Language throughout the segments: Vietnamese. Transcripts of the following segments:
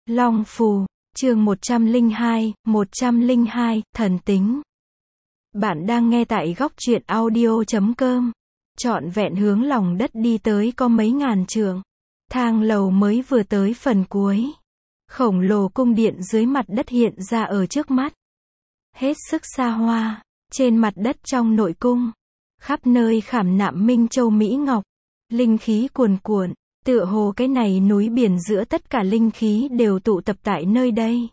Long Phù, chương 102, thần tính. Bạn đang nghe tại góc truyện audio.com. Trọn vẹn hướng lòng đất đi tới có mấy ngàn trượng. Thang lầu mới vừa tới phần cuối. Khổng lồ cung điện dưới mặt đất hiện ra ở trước mắt. Hết sức xa hoa, trên mặt đất trong nội cung. Khắp nơi khảm nạm minh châu mỹ ngọc. Linh khí cuồn cuộn. Tựa hồ cái này núi biển giữa tất cả linh khí đều tụ tập tại nơi đây.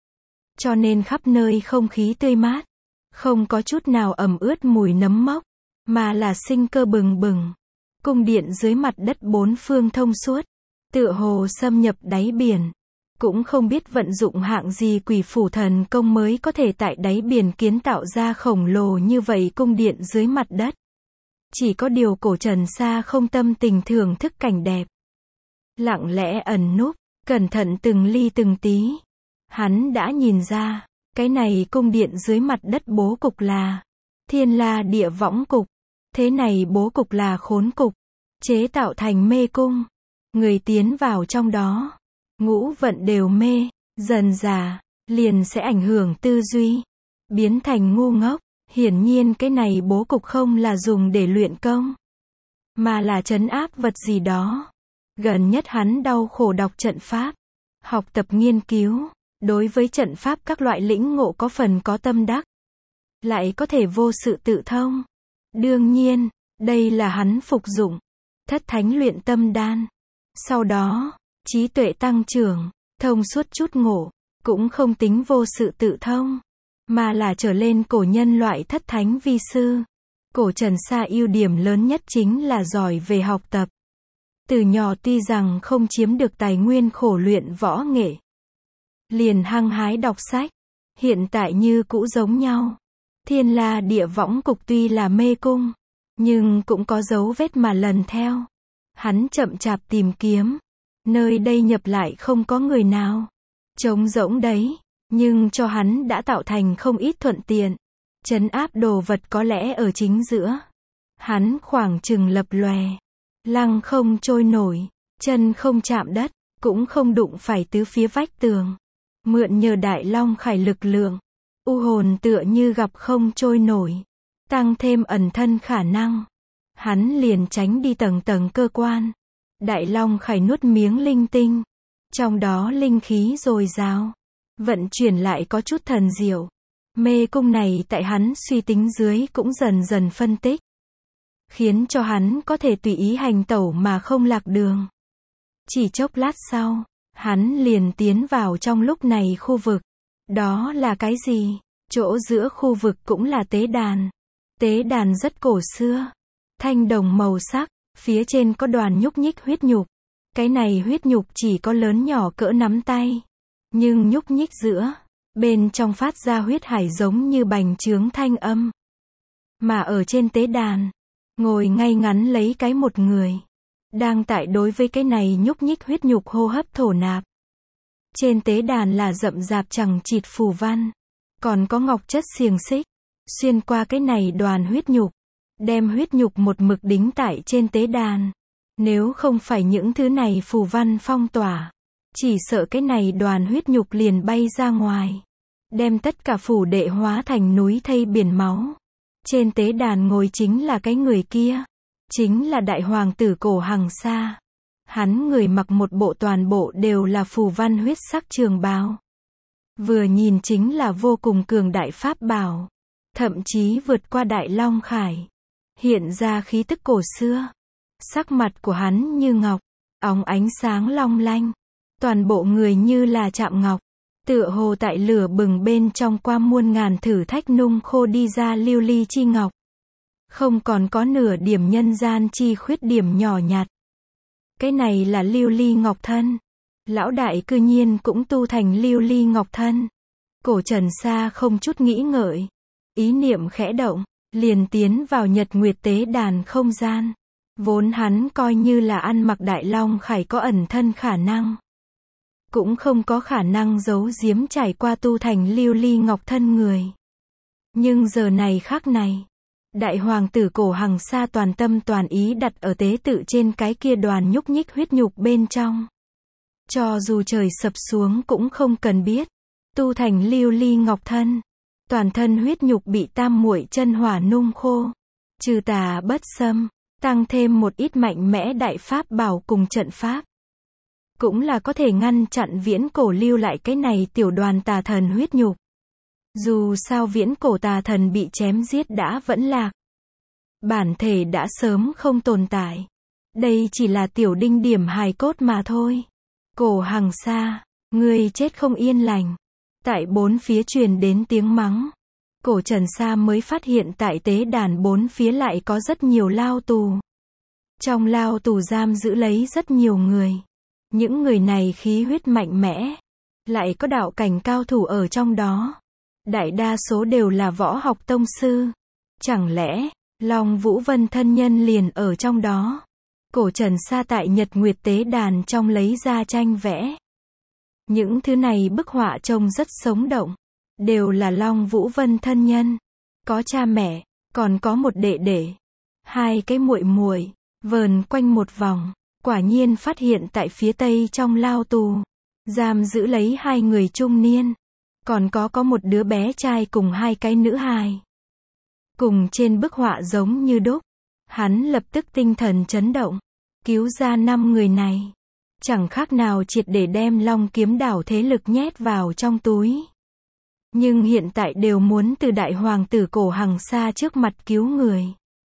Cho nên khắp nơi không khí tươi mát. Không có chút nào ẩm ướt mùi nấm mốc. Mà là sinh cơ bừng bừng. Cung điện dưới mặt đất bốn phương thông suốt. Tựa hồ xâm nhập đáy biển. Cũng không biết vận dụng hạng gì quỷ phủ thần công mới có thể tại đáy biển kiến tạo ra khổng lồ như vậy cung điện dưới mặt đất. Chỉ có điều cổ Trần Sa không tâm tình thưởng thức cảnh đẹp. Lặng lẽ ẩn núp, cẩn thận từng ly từng tí. Hắn đã nhìn ra, cái này cung điện dưới mặt đất bố cục là thiên la địa võng cục. Thế này bố cục là khốn cục, chế tạo thành mê cung. Người tiến vào trong đó, ngũ vận đều mê, dần dà, liền sẽ ảnh hưởng tư duy, biến thành ngu ngốc. Hiển nhiên cái này bố cục không là dùng để luyện công, mà là trấn áp vật gì đó. Gần nhất hắn đau khổ đọc trận pháp, học tập nghiên cứu, đối với trận pháp các loại lĩnh ngộ có phần có tâm đắc, lại có thể vô sự tự thông. Đương nhiên, đây là hắn phục dụng thất thánh luyện tâm đan. Sau đó, trí tuệ tăng trưởng, thông suốt chút ngộ, cũng không tính vô sự tự thông, mà là trở lên cổ nhân loại thất thánh vi sư. Cổ Trần Sa ưu điểm lớn nhất chính là giỏi về học tập. Từ nhỏ tuy rằng không chiếm được tài nguyên khổ luyện võ nghệ, liền hăng hái đọc sách, hiện tại như cũ giống nhau. Thiên la địa võng cục tuy là mê cung, nhưng cũng có dấu vết mà lần theo. Hắn chậm chạp tìm kiếm, nơi đây nhập lại không có người nào, trống rỗng đấy, nhưng cho hắn đã tạo thành không ít thuận tiện. Trấn áp đồ vật có lẽ ở chính giữa. Hắn khoảng chừng lập lòe, lăng không trôi nổi, chân không chạm đất, cũng không đụng phải tứ phía vách tường. Mượn nhờ đại long khải lực lượng, u hồn tựa như gặp không trôi nổi, tăng thêm ẩn thân khả năng. Hắn liền tránh đi tầng tầng cơ quan. Đại long khải nuốt miếng linh tinh, trong đó linh khí dồi dào, vận chuyển lại có chút thần diệu. Mê cung này tại hắn suy tính dưới cũng dần dần phân tích, khiến cho hắn có thể tùy ý hành tẩu mà không lạc đường. Chỉ chốc lát sau, hắn liền tiến vào trong lúc này khu vực. Đó là cái gì? Chỗ giữa khu vực cũng là tế đàn. Tế đàn rất cổ xưa, thanh đồng màu sắc, phía trên có đoàn nhúc nhích huyết nhục. Cái này huyết nhục chỉ có lớn nhỏ cỡ nắm tay, nhưng nhúc nhích giữa, bên trong phát ra huyết hải giống như bành trướng thanh âm. Mà ở trên tế đàn, ngồi ngay ngắn lấy cái một người, đang tại đối với cái này nhúc nhích huyết nhục hô hấp thổ nạp. Trên tế đàn là rậm rạp chằng chịt phù văn, còn có ngọc chất xiềng xích, xuyên qua cái này đoàn huyết nhục, đem huyết nhục một mực đính tại trên tế đàn. Nếu không phải những thứ này phù văn phong tỏa, chỉ sợ cái này đoàn huyết nhục liền bay ra ngoài, đem tất cả phủ đệ hóa thành núi thây biển máu. Trên tế đàn ngồi chính là cái người kia, chính là đại hoàng tử Cổ Hằng Sa. Hắn người mặc một bộ toàn bộ đều là phù văn huyết sắc trường bào, vừa nhìn chính là vô cùng cường đại pháp bảo, thậm chí vượt qua đại long khải, hiện ra khí tức cổ xưa. Sắc mặt của hắn như ngọc, óng ánh sáng long lanh, toàn bộ người như là chạm ngọc, tựa hồ tại lửa bừng bên trong qua muôn ngàn thử thách nung khô đi ra lưu ly chi ngọc, không còn có nửa điểm nhân gian chi khuyết điểm nhỏ nhặt. Cái này là lưu ly ngọc thân. Lão đại cư nhiên cũng tu thành lưu ly ngọc thân. Cổ Trần Sa không chút nghĩ ngợi, ý niệm khẽ động, liền tiến vào nhật nguyệt tế đàn không gian. Vốn hắn coi như là ăn mặc đại long khải có ẩn thân khả năng, cũng không có khả năng giấu giếm trải qua tu thành lưu ly ngọc thân người. Nhưng giờ này khắc này, đại hoàng tử Cổ Hằng Sa toàn tâm toàn ý đặt ở tế tự trên cái kia đoàn nhúc nhích huyết nhục bên trong. Cho dù trời sập xuống cũng không cần biết. Tu thành lưu ly ngọc thân. Toàn thân huyết nhục bị tam muội chân hỏa nung khô. Trừ tà bất xâm. Tăng thêm một ít mạnh mẽ đại pháp bảo cùng trận pháp. Cũng là có thể ngăn chặn viễn cổ lưu lại cái này tiểu đoàn tà thần huyết nhục. Dù sao viễn cổ tà thần bị chém giết đã vẫn lạc. Bản thể đã sớm không tồn tại. Đây chỉ là tiểu đinh điểm hài cốt mà thôi. Cổ Hằng Sa, ngươi chết không yên lành. Tại bốn phía truyền đến tiếng mắng. Cổ Trần Sa mới phát hiện tại tế đàn bốn phía lại có rất nhiều lao tù. Trong lao tù giam giữ lấy rất nhiều người. Những người này khí huyết mạnh mẽ. Lại có đạo cảnh cao thủ ở trong đó. Đại đa số đều là võ học tông sư. Chẳng lẽ, Long Vũ Vân thân nhân liền ở trong đó. Cổ Trần Sa tại Nhật Nguyệt tế đàn trong lấy ra tranh vẽ. Những thứ này bức họa trông rất sống động. Đều là Long Vũ Vân thân nhân. Có cha mẹ, còn có một đệ đệ. Hai cái muội muội, vờn quanh một vòng. Quả nhiên phát hiện tại phía tây trong lao tù. Giam giữ lấy hai người trung niên. Còn có một đứa bé trai cùng hai cái nữ hài. Cùng trên bức họa giống như đúc. Hắn lập tức tinh thần chấn động. Cứu ra 5 người này. Chẳng khác nào triệt để đem Long Kiếm Đảo thế lực nhét vào trong túi. Nhưng hiện tại đều muốn từ đại hoàng tử Cổ Hằng Sa trước mặt cứu người.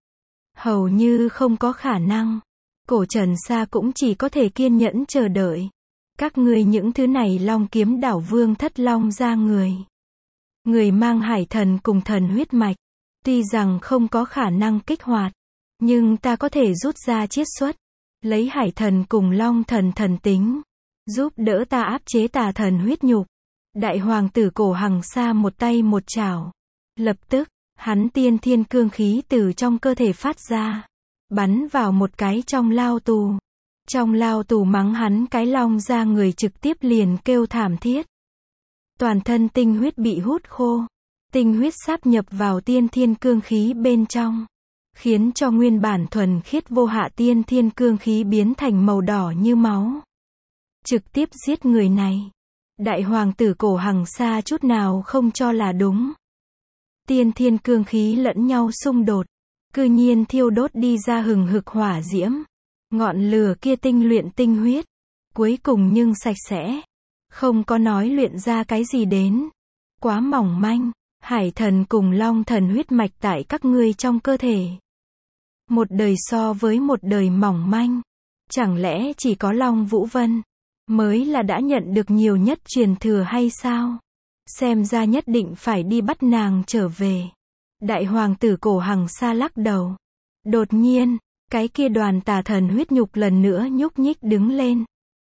Hầu như không có khả năng. Cổ Trần Sa cũng chỉ có thể kiên nhẫn chờ đợi. Các ngươi những thứ này Long Kiếm Đảo vương thất long ra người. Người mang hải thần cùng thần huyết mạch. Tuy rằng không có khả năng kích hoạt. Nhưng ta có thể rút ra chiết xuất. Lấy hải thần cùng long thần thần tính. Giúp đỡ ta áp chế tà thần huyết nhục. Đại hoàng tử Cổ Hằng Sa một tay một chảo. Lập tức, hắn tiên thiên cương khí từ trong cơ thể phát ra. Bắn vào một cái trong lao tù. Trong lao tù mắng hắn cái long ra người trực tiếp liền kêu thảm thiết. Toàn thân tinh huyết bị hút khô. Tinh huyết sáp nhập vào tiên thiên cương khí bên trong. Khiến cho nguyên bản thuần khiết vô hạ tiên thiên cương khí biến thành màu đỏ như máu. Trực tiếp giết người này. Đại hoàng tử Cổ Hằng Sa chút nào không cho là đúng. Tiên thiên cương khí lẫn nhau xung đột. Cư nhiên thiêu đốt đi ra hừng hực hỏa diễm. Ngọn lửa kia tinh luyện tinh huyết. Cuối cùng nhưng sạch sẽ. Không có nói luyện ra cái gì đến. Quá mỏng manh. Hải thần cùng long thần huyết mạch tại các ngươi trong cơ thể. Một đời so với một đời mỏng manh. Chẳng lẽ chỉ có Long Vũ Vân mới là đã nhận được nhiều nhất truyền thừa hay sao? Xem ra nhất định phải đi bắt nàng trở về. Đại hoàng tử Cổ Hằng Sa lắc đầu. Đột nhiên, cái kia đoàn tà thần huyết nhục lần nữa nhúc nhích đứng lên.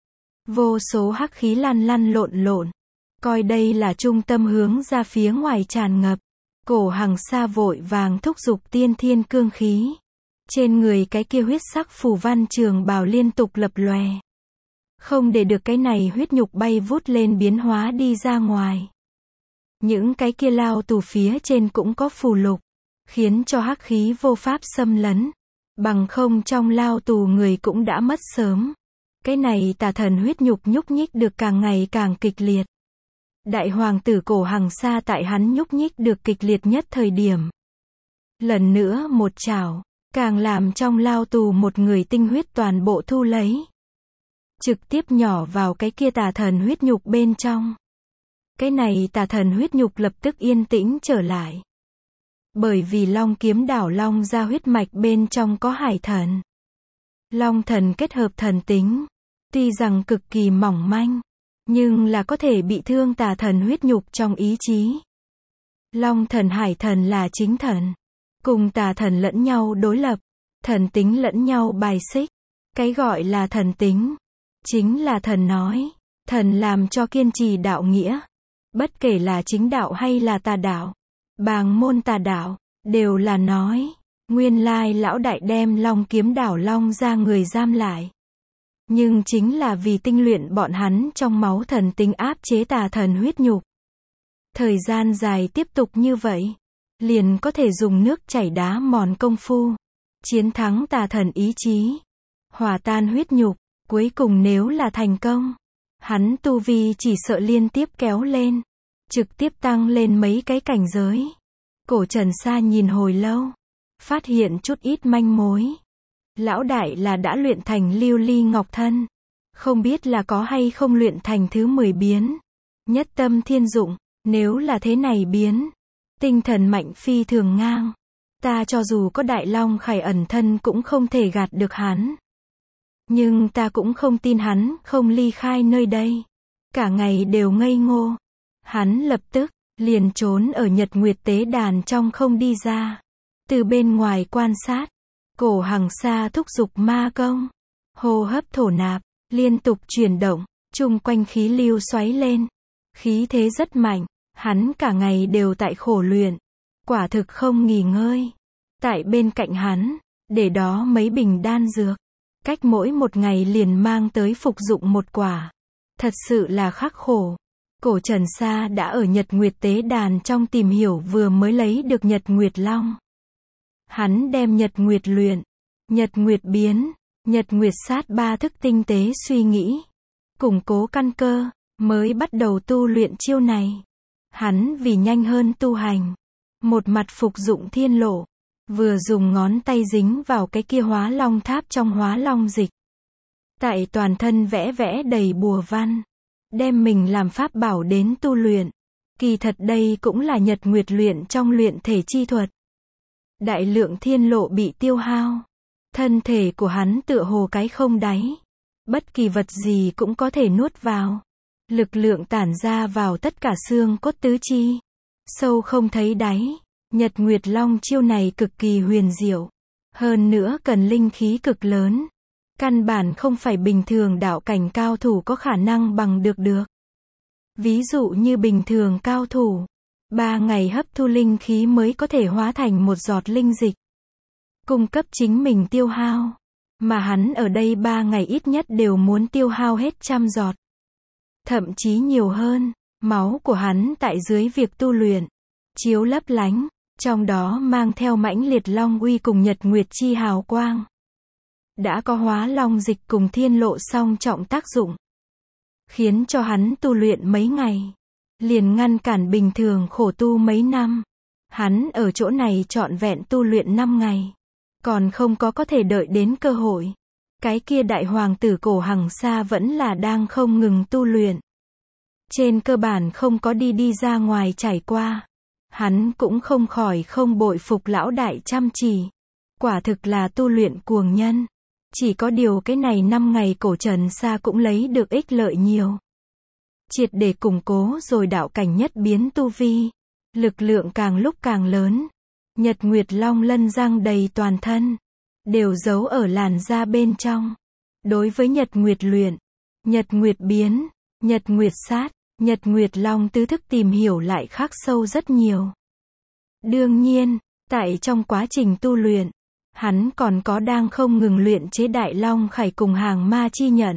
Vô số hắc khí lăn lăn lộn lộn. Coi đây là trung tâm hướng ra phía ngoài tràn ngập. Cổ Hằng Sa vội vàng thúc giục tiên thiên cương khí. Trên người cái kia huyết sắc phù văn trường bào liên tục lập lòe. Không để được cái này huyết nhục bay vút lên biến hóa đi ra ngoài. Những cái kia lao tù phía trên cũng có phù lục. Khiến cho hắc khí vô pháp xâm lấn. Bằng không trong lao tù người cũng đã mất sớm. Cái này tà thần huyết nhục nhúc nhích được càng ngày càng kịch liệt. Đại hoàng tử Cổ Hằng Sa tại hắn nhúc nhích được kịch liệt nhất thời điểm. Lần nữa một chảo, càng làm trong lao tù một người tinh huyết toàn bộ thu lấy. Trực tiếp nhỏ vào cái kia tà thần huyết nhục bên trong. Cái này tà thần huyết nhục lập tức yên tĩnh trở lại. Bởi vì Long Kiếm Đảo long ra huyết mạch bên trong có hải thần. Long thần kết hợp thần tính. Tuy rằng cực kỳ mỏng manh. Nhưng là có thể bị thương tà thần huyết nhục trong ý chí. Long thần hải thần là chính thần. Cùng tà thần lẫn nhau đối lập. Thần tính lẫn nhau bài xích. Cái gọi là thần tính. Chính là thần nói. Thần làm cho kiên trì đạo nghĩa. Bất kể là chính đạo hay là tà đạo. Bàng môn tà đạo. Đều là nói. Nguyên lai lão đại đem Long Kiếm Đảo long ra người giam lại. Nhưng chính là vì tinh luyện bọn hắn trong máu thần tính áp chế tà thần huyết nhục. Thời gian dài tiếp tục như vậy. Liền có thể dùng nước chảy đá mòn công phu. Chiến thắng tà thần ý chí. Hòa tan huyết nhục. Cuối cùng nếu là thành công. Hắn tu vi chỉ sợ liên tiếp kéo lên, trực tiếp tăng lên mấy cái cảnh giới. Cổ Trần Sa nhìn hồi lâu, phát hiện chút ít manh mối. Lão đại là đã luyện thành lưu ly ngọc thân, không biết là có hay không luyện thành thứ 10 biến. Nhất tâm thiên dụng, nếu là thế này biến, tinh thần mạnh phi thường ngang. Ta cho dù có đại long khải ẩn thân cũng không thể gạt được hắn. Nhưng ta cũng không tin hắn không ly khai nơi đây. Cả ngày đều ngây ngô. Hắn lập tức liền trốn ở Nhật Nguyệt tế đàn trong không đi ra. Từ bên ngoài quan sát, Cổ Hằng Sa thúc giục ma công, hô hấp thổ nạp, liên tục chuyển động, chung quanh khí lưu xoáy lên. Khí thế rất mạnh, hắn cả ngày đều tại khổ luyện, quả thực không nghỉ ngơi. Tại bên cạnh hắn, để đó mấy bình đan dược, cách mỗi một ngày liền mang tới phục dụng một quả. Thật sự là khắc khổ. Cổ Trần Sa đã ở Nhật Nguyệt tế đàn trong tìm hiểu vừa mới lấy được Nhật Nguyệt Long. Hắn đem Nhật Nguyệt luyện, Nhật Nguyệt biến, Nhật Nguyệt sát ba thức tinh tế suy nghĩ, củng cố căn cơ, mới bắt đầu tu luyện chiêu này. Hắn vì nhanh hơn tu hành, một mặt phục dụng thiên lộ, vừa dùng ngón tay dính vào cái kia hóa long tháp trong hóa long dịch. Tại toàn thân vẽ vẽ đầy bùa văn, đem mình làm pháp bảo đến tu luyện. Kỳ thật đây cũng là Nhật Nguyệt luyện trong luyện thể chi thuật. Đại lượng thiên lộ bị tiêu hao, thân thể của hắn tựa hồ cái không đáy. Bất kỳ vật gì cũng có thể nuốt vào. Lực lượng tản ra vào tất cả xương cốt tứ chi. Sâu không thấy đáy. Nhật Nguyệt Long chiêu này cực kỳ huyền diệu. Hơn nữa cần linh khí cực lớn. Căn bản không phải bình thường đạo cảnh cao thủ có khả năng bằng được. Ví dụ như bình thường cao thủ, 3 ngày hấp thu linh khí mới có thể hóa thành một giọt linh dịch. Cung cấp chính mình tiêu hao. Mà hắn ở đây 3 ngày ít nhất đều muốn tiêu hao hết 100 giọt. Thậm chí nhiều hơn. Máu của hắn tại dưới việc tu luyện, chiếu lấp lánh, trong đó mang theo mãnh liệt long uy cùng Nhật Nguyệt chi hào quang. Đã có hóa long dịch cùng thiên lộ song trọng tác dụng, khiến cho hắn tu luyện mấy ngày, liền ngăn cản bình thường khổ tu mấy năm. Hắn ở chỗ này trọn vẹn tu luyện 5 ngày, còn không có thể đợi đến cơ hội. Cái kia đại hoàng tử Cổ Hằng Sa vẫn là đang không ngừng tu luyện. Trên cơ bản không có đi ra ngoài trải qua. Hắn cũng không khỏi không bội phục lão đại chăm chỉ. Quả thực là tu luyện cuồng nhân. Chỉ có điều cái này 5 ngày Cổ Trần Sa cũng lấy được ích lợi nhiều. Triệt để củng cố rồi đạo cảnh nhất biến tu vi. Lực lượng càng lúc càng lớn. Nhật Nguyệt Long lân răng đầy toàn thân, đều giấu ở làn da bên trong. Đối với Nhật Nguyệt luyện, Nhật Nguyệt biến, Nhật Nguyệt sát, Nhật Nguyệt Long tứ thức tìm hiểu lại khắc sâu rất nhiều. Đương nhiên, tại trong quá trình tu luyện, hắn còn có đang không ngừng luyện chế Đại Long Khải cùng Hàng Ma Chi Nhận.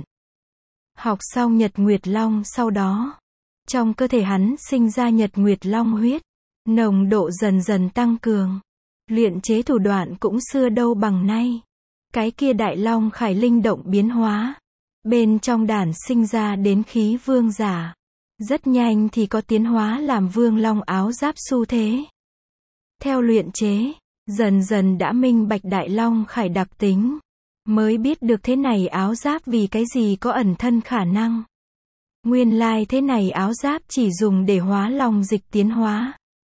Học xong Nhật Nguyệt Long sau đó, trong cơ thể hắn sinh ra Nhật Nguyệt Long huyết, nồng độ dần dần tăng cường. Luyện chế thủ đoạn cũng xưa đâu bằng nay. Cái kia Đại Long Khải linh động biến hóa, bên trong đàn sinh ra đến khí vương giả. Rất nhanh thì có tiến hóa làm vương long áo giáp xu thế. Theo luyện chế, dần dần đã minh bạch Đại Long Khải đặc tính. Mới biết được thế này áo giáp vì cái gì có ẩn thân khả năng. Nguyên lai thế này áo giáp chỉ dùng để hóa long dịch tiến hóa.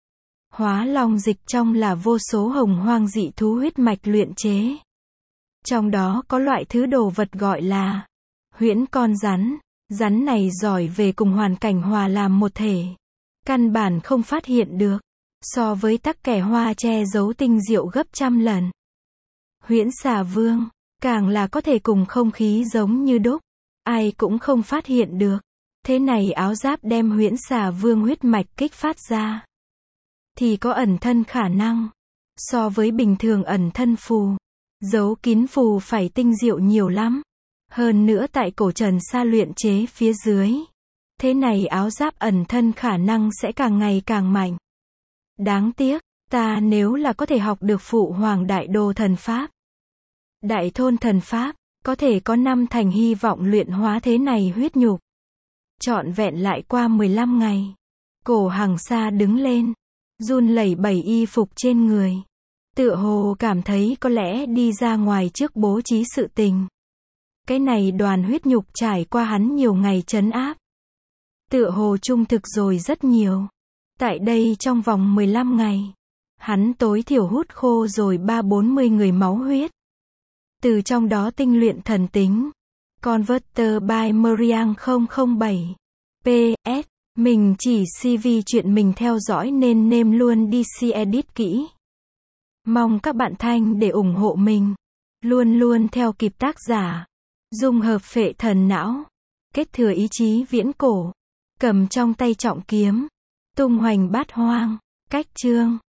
Hóa long dịch trong là vô số hồng hoang dị thú huyết mạch luyện chế. Trong đó có loại thứ đồ vật gọi là huyễn con rắn. Rắn này giỏi về cùng hoàn cảnh hòa làm một thể. Căn bản không phát hiện được. So với tắc kè hoa che giấu tinh diệu gấp 100 lần. Huyễn xà vương, càng là có thể cùng không khí giống như đúc. Ai cũng không phát hiện được. Thế này áo giáp đem huyễn xà vương huyết mạch kích phát ra. Thì có ẩn thân khả năng. So với bình thường ẩn thân phù, giấu kín phù phải tinh diệu nhiều lắm. Hơn nữa tại Cổ Trần Sa luyện chế phía dưới. Thế này áo giáp ẩn thân khả năng sẽ càng ngày càng mạnh. Đáng tiếc, ta nếu là có thể học được Phụ Hoàng Đại Đô Thần Pháp, Đại Thôn Thần Pháp, có thể có 5 thành hy vọng luyện hóa thế này huyết nhục. Trọn vẹn lại qua 15 ngày. Cổ Hằng Sa đứng lên, run lẩy bẩy y phục trên người. Tựa hồ cảm thấy có lẽ đi ra ngoài trước bố trí sự tình. Cái này đoàn huyết nhục trải qua hắn nhiều ngày trấn áp. Tựa hồ trung thực rồi rất nhiều. Tại đây trong vòng 15 ngày, hắn tối thiểu hút khô rồi 3-40 người máu huyết. Từ trong đó tinh luyện thần tính. Converter by Meriang 007. PS. Mình chỉ CV chuyện mình theo dõi nên nêm luôn DC edit kỹ. Mong các bạn thanh để ủng hộ mình. Luôn luôn theo kịp tác giả. Dung hợp phệ thần não. Kết thừa ý chí viễn cổ. Cầm trong tay trọng kiếm. Tung hoành bát hoang. Cách chương.